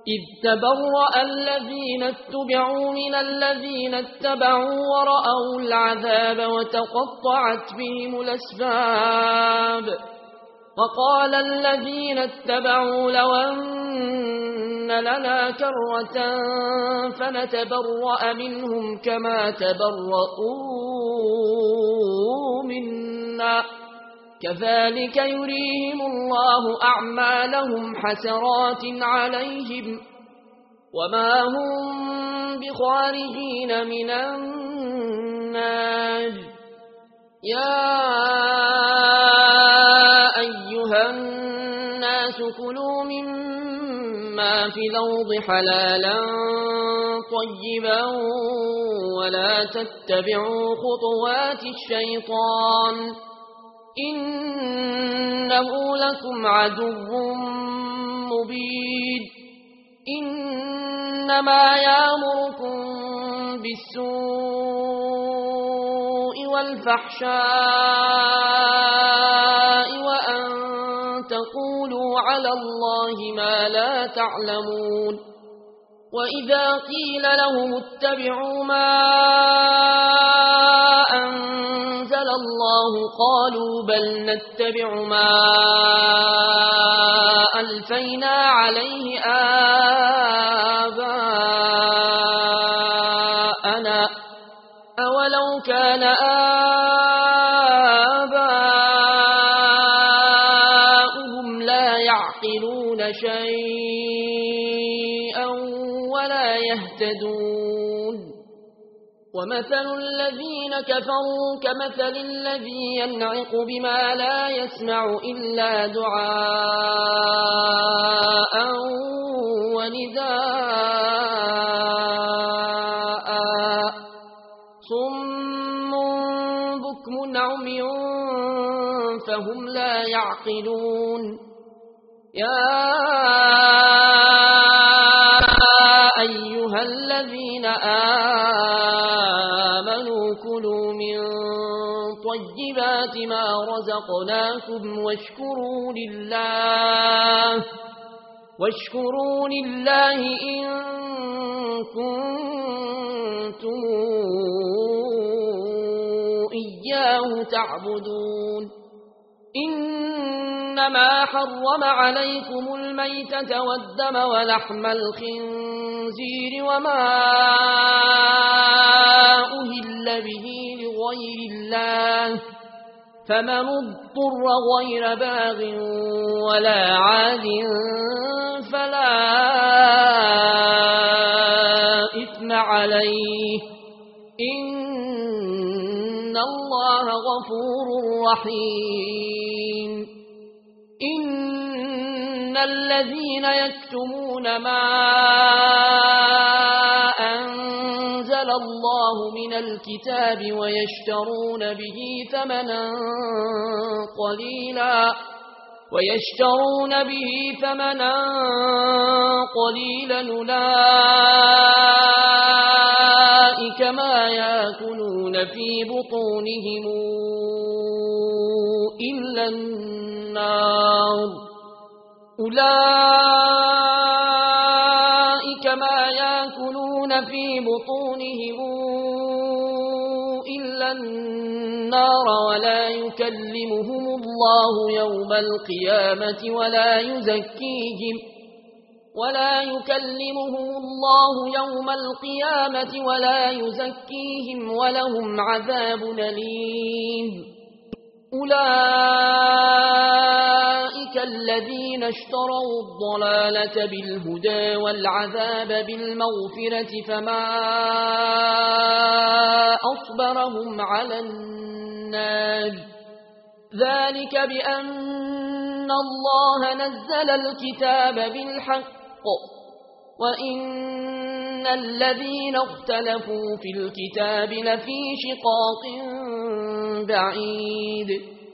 إذ تبرأ الذين اتبعوا من الذين اتبعوا ورأوا العذاب وتقطعت بهم الأسباب وقال الذين اتبعوا لو أن لنا كرة فنتبرأ منهم كما تبرؤوا منا كذلك يريهم الله أعمالهم حسرات عليهم وما هم بخارجين من النار يا أيها الناس كلوا مما في الأرض حلالا طيبا ولا تتبعوا خطوات الشيطان إنه لكم عدو مبين إنما يأمركم بالسوء والفحشاء وأن تقولوا على الله ما لا تعلمون وإذا قيل لهم اتبعوا ما أنزل الله قالوا بل نتبع ما ألفينا عليه آباءنا أولو كان آباؤهم لا يعقلون شيئا ولا يهتدون ومثل الذين كفروا كمثل الذي ينعق بما لا يسمع إلا دعاء ونداء صم بكم عمي فهم لا يعقلون يا أيها الذين آمنوا كلوا من طيبات ما رزقناكم واشكروا لله إن كنتم إياه تعبدون إنما حرم عليكم الميتة والدم ولحم الخنزير وما أهل به لغير الله فمن اضطر غير باغ ولا عاد فلا إثم عليه إن الله غفور رحيم إن الذين يكتمون ما أنزل الله من الكتاب ويشترون به ثمنا قليلا أولئك ما يأكلون في بطونهم إلا النار ولا يكلمهم الله يوم القيامة ولا يزكيهم ولهم عذاب أليم أولئك الذين اشتروا الضلالة بالهدى والعذاب بالمغفرة فما أصبرهم على النار ذلك بأن الله نزل الكتاب بالحق وإن الذين اختلفوا في الكتاب لفي شقاق بعيد